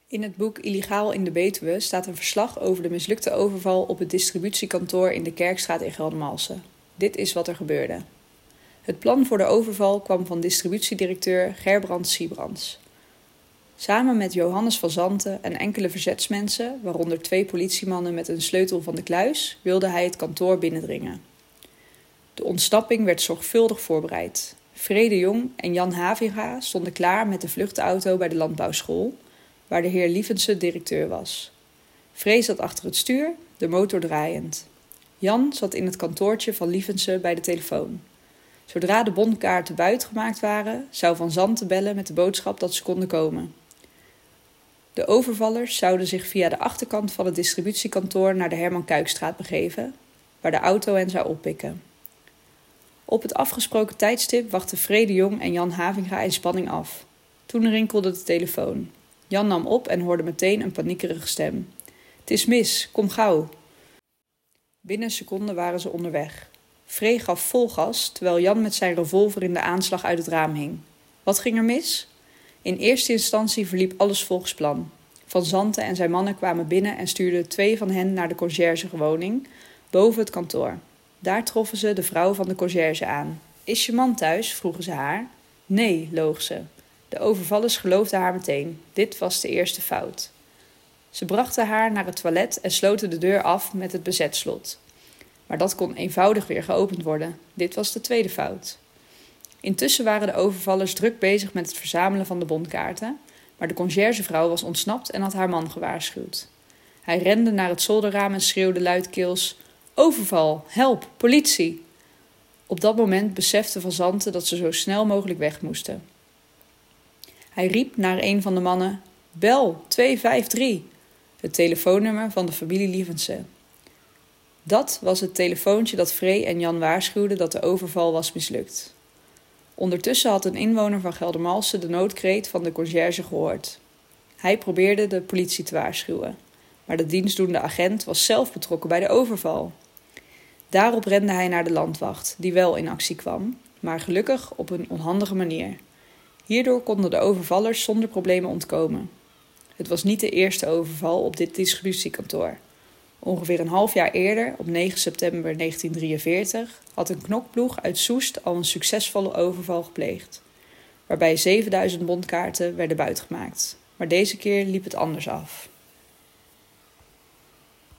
In het boek Illegaal in de Betuwe staat een verslag over de mislukte overval op het distributiekantoor in de Kerkstraat in Geldermalsen. Dit is wat er gebeurde. Het plan voor de overval kwam van distributiedirecteur Gerbrand Siebrandts. Samen met Johannes van Zanten en enkele verzetsmensen, waaronder 2 politiemannen met een sleutel van de kluis, wilde hij het kantoor binnendringen. De ontsnapping werd zorgvuldig voorbereid. Frede Jong en Jan Havinga stonden klaar met de vluchtauto bij de landbouwschool, waar de heer Lievense directeur was. Free zat achter het stuur, de motor draaiend. Jan zat in het kantoortje van Lievense bij de telefoon. Zodra de bonkaarten buitgemaakt waren, zou Van Zanten bellen met de boodschap dat ze konden komen. De overvallers zouden zich via de achterkant van het distributiekantoor naar de Herman Kuykstraat begeven, waar de auto hen zou oppikken. Op het afgesproken tijdstip wachten Frede Jong en Jan Havinga in spanning af. Toen rinkelde de telefoon. Jan nam op en hoorde meteen een paniekerige stem. "Het is mis, kom gauw." Binnen seconden waren ze onderweg. Free gaf vol gas, terwijl Jan met zijn revolver in de aanslag uit het raam hing. Wat ging er mis? In eerste instantie verliep alles volgens plan. Van Zanten en zijn mannen kwamen binnen en stuurden 2 van hen naar de conciërgewoning boven het kantoor. Daar troffen ze de vrouw van de conciërge aan. "Is je man thuis?" vroegen ze haar. "Nee," loog ze. De overvallers geloofden haar meteen. Dit was de eerste fout. Ze brachten haar naar het toilet en sloten de deur af met het bezetslot. Maar dat kon eenvoudig weer geopend worden. Dit was de tweede fout. Intussen waren de overvallers druk bezig met het verzamelen van de bonkaarten, maar de conciërgevrouw was ontsnapt en had haar man gewaarschuwd. Hij rende naar het zolderraam en schreeuwde luidkeels: "Overval! Help! Politie!" Op dat moment besefte Van Zanten dat ze zo snel mogelijk weg moesten. Hij riep naar een van de mannen: "Bel 253, het telefoonnummer van de familie Lievense. Dat was het telefoontje dat Free en Jan waarschuwden dat de overval was mislukt. Ondertussen had een inwoner van Geldermalsen de noodkreet van de conciërge gehoord. Hij probeerde de politie te waarschuwen, maar de dienstdoende agent was zelf betrokken bij de overval. Daarop rende hij naar de landwacht, die wel in actie kwam, maar gelukkig op een onhandige manier. Hierdoor konden de overvallers zonder problemen ontkomen. Het was niet de eerste overval op dit distributiekantoor. Ongeveer een half jaar eerder, op 9 september 1943, had een knokploeg uit Soest al een succesvolle overval gepleegd, waarbij 7000 bonkaarten werden buitgemaakt. Maar deze keer liep het anders af.